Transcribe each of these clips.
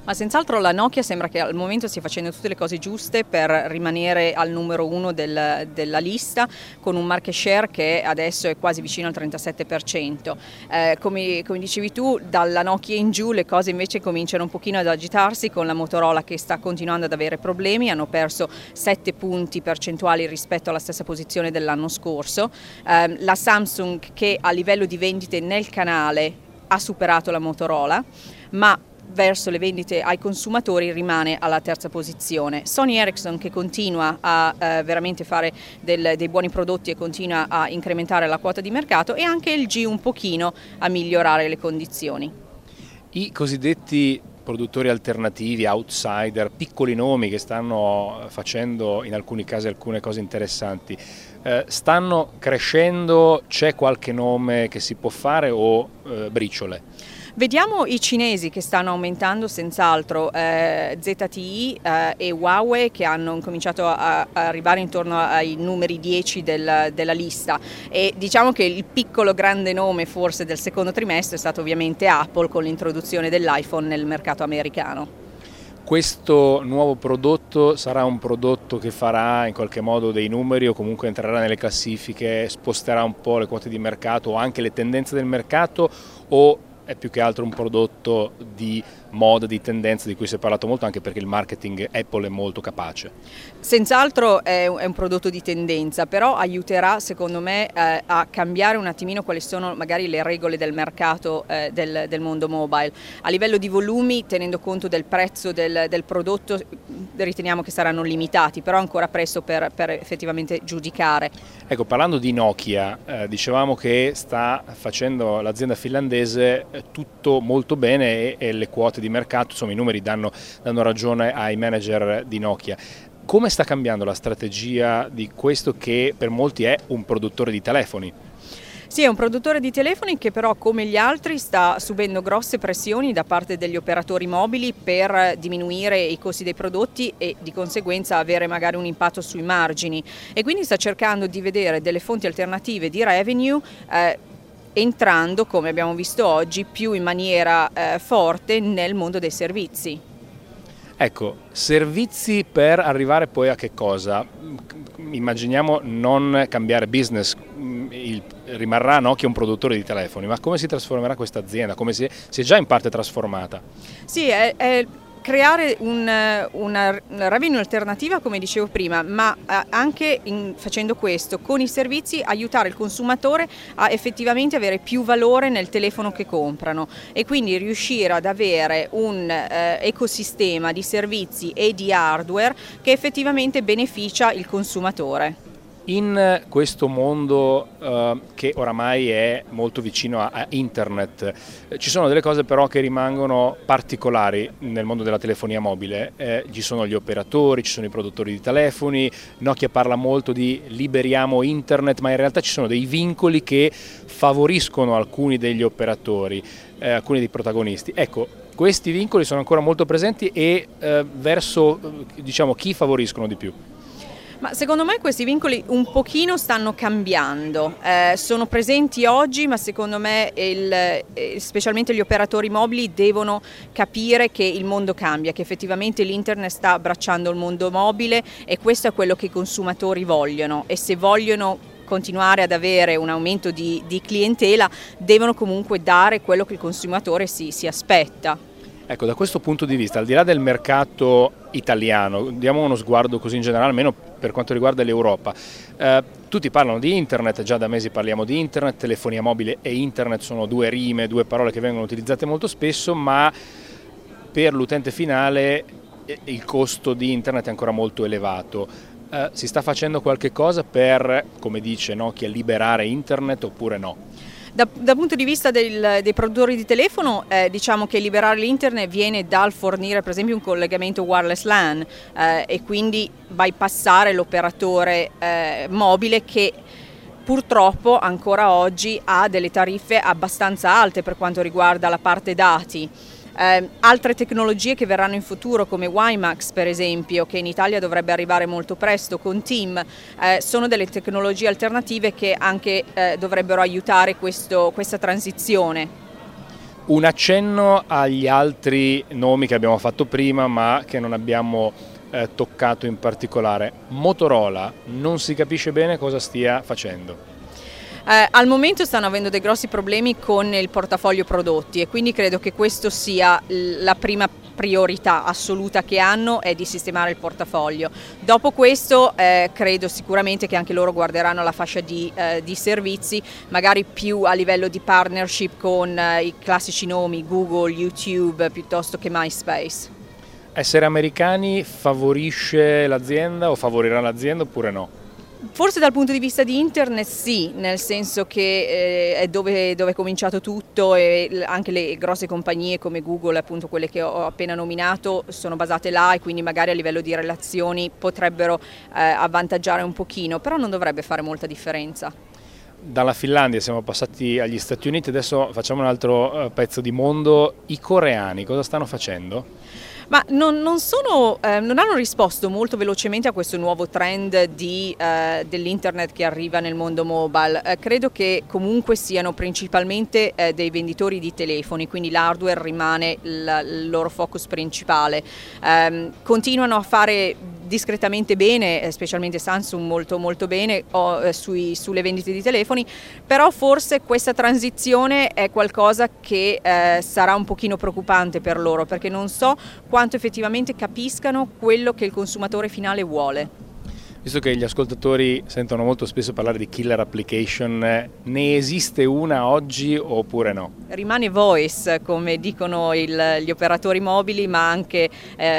Ma senz'altro la Nokia sembra che al momento stia facendo tutte le cose giuste per rimanere al numero uno della lista, con un market share che adesso è quasi vicino al 37%. Come dicevi tu, dalla Nokia in giù le cose invece cominciano un pochino ad agitarsi, con la Motorola che sta continuando ad avere problemi, hanno perso 7 punti percentuali rispetto alla stessa posizione dell'anno scorso. La Samsung, che a livello di vendite nel canale ha superato la Motorola, ma verso le vendite ai consumatori rimane alla terza posizione. Sony Ericsson, che continua a veramente fare dei buoni prodotti e continua a incrementare la quota di mercato, e anche il LG un pochino a migliorare le condizioni. I cosiddetti produttori alternativi, outsider, piccoli nomi che stanno facendo in alcuni casi alcune cose interessanti, stanno crescendo? C'è qualche nome che si può fare o briciole? Vediamo i cinesi che stanno aumentando senz'altro, ZTE e Huawei, che hanno cominciato a arrivare intorno ai numeri 10 della lista, e diciamo che il piccolo grande nome forse del secondo trimestre è stato ovviamente Apple, con l'introduzione dell'iPhone nel mercato americano. Questo nuovo prodotto sarà un prodotto che farà in qualche modo dei numeri, o comunque entrerà nelle classifiche, sposterà un po' le quote di mercato o anche le tendenze del mercato, o è più che altro un prodotto di moda, di tendenza, di cui si è parlato molto, anche perché il marketing Apple è molto capace? Senz'altro è un prodotto di tendenza, però aiuterà secondo me a cambiare un attimino quali sono magari le regole del mercato del mondo mobile. A livello di volumi, tenendo conto del prezzo del prodotto, riteniamo che saranno limitati, però ancora presto per effettivamente giudicare. Ecco, parlando di Nokia, dicevamo che sta facendo l'azienda finlandese tutto molto bene e le quote di mercato, insomma i numeri danno ragione ai manager di Nokia. Come sta cambiando la strategia di questo che per molti è un produttore di telefoni? Sì, è un produttore di telefoni che però, come gli altri, sta subendo grosse pressioni da parte degli operatori mobili per diminuire i costi dei prodotti e di conseguenza avere magari un impatto sui margini, e quindi sta cercando di vedere delle fonti alternative di revenue, entrando, come abbiamo visto oggi, più in maniera forte nel mondo dei servizi. Ecco, servizi per arrivare poi a che cosa? Immaginiamo non cambiare business, rimarrà Nokia un produttore di telefoni, ma come si trasformerà questa azienda? Come si è già in parte trasformata? Sì, è creare una revenue alternativa, come dicevo prima, ma anche facendo questo con i servizi aiutare il consumatore a effettivamente avere più valore nel telefono che comprano, e quindi riuscire ad avere un ecosistema di servizi e di hardware che effettivamente beneficia il consumatore. In questo mondo che oramai è molto vicino a internet, ci sono delle cose però che rimangono particolari nel mondo della telefonia mobile. Ci sono gli operatori, ci sono i produttori di telefoni, Nokia parla molto di liberiamo internet, ma in realtà ci sono dei vincoli che favoriscono alcuni degli operatori, alcuni dei protagonisti. Ecco, questi vincoli sono ancora molto presenti e verso diciamo chi favoriscono di più? Ma secondo me questi vincoli un pochino stanno cambiando, sono presenti oggi, ma secondo me specialmente gli operatori mobili devono capire che il mondo cambia, che effettivamente l'internet sta abbracciando il mondo mobile, e questo è quello che i consumatori vogliono, e se vogliono continuare ad avere un aumento di clientela devono comunque dare quello che il consumatore si aspetta. Ecco, da questo punto di vista, al di là del mercato italiano, diamo uno sguardo così in generale, almeno per quanto riguarda l'Europa. Tutti parlano di internet, già da mesi parliamo di internet, telefonia mobile e internet sono due rime, due parole che vengono utilizzate molto spesso, ma per l'utente finale il costo di internet è ancora molto elevato. Si sta facendo qualche cosa per, come dice Nokia, liberare internet oppure no? Dal punto di vista dei produttori di telefono, diciamo che liberare l'internet viene dal fornire per esempio un collegamento wireless LAN e quindi bypassare l'operatore mobile, che purtroppo ancora oggi ha delle tariffe abbastanza alte per quanto riguarda la parte dati. Altre tecnologie che verranno in futuro, come WiMAX per esempio, che in Italia dovrebbe arrivare molto presto con TIM, sono delle tecnologie alternative che anche dovrebbero aiutare questa transizione. Un accenno agli altri nomi che abbiamo fatto prima ma che non abbiamo toccato in particolare. Motorola, non si capisce bene cosa stia facendo. Al momento stanno avendo dei grossi problemi con il portafoglio prodotti e quindi credo che questo sia la prima priorità assoluta che hanno, è di sistemare il portafoglio. Dopo questo credo sicuramente che anche loro guarderanno la fascia di servizi, magari più a livello di partnership con i classici nomi Google, YouTube piuttosto che MySpace. Essere americani favorisce l'azienda o favorirà l'azienda oppure no? Forse dal punto di vista di internet sì, nel senso che è dove è cominciato tutto e anche le grosse compagnie come Google, appunto quelle che ho appena nominato, sono basate là e quindi magari a livello di relazioni potrebbero avvantaggiare un pochino, però non dovrebbe fare molta differenza. Dalla Finlandia siamo passati agli Stati Uniti, adesso facciamo un altro pezzo di mondo. I coreani cosa stanno facendo? Ma non hanno risposto molto velocemente a questo nuovo trend dell'internet che arriva nel mondo mobile. Credo che comunque siano principalmente dei venditori di telefoni, quindi l'hardware rimane il loro focus principale. Continuano a fare discretamente bene, specialmente Samsung molto bene sulle vendite di telefoni, però forse questa transizione è qualcosa che sarà un pochino preoccupante per loro, perché non so quanto effettivamente capiscano quello che il consumatore finale vuole. Visto che gli ascoltatori sentono molto spesso parlare di killer application, ne esiste una oggi oppure no? Rimane voice, come dicono gli operatori mobili, ma anche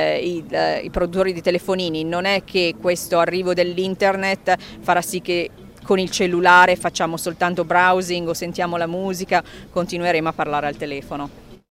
i produttori di telefonini. Non è che questo arrivo dell'internet farà sì che con il cellulare facciamo soltanto browsing o sentiamo la musica, continueremo a parlare al telefono.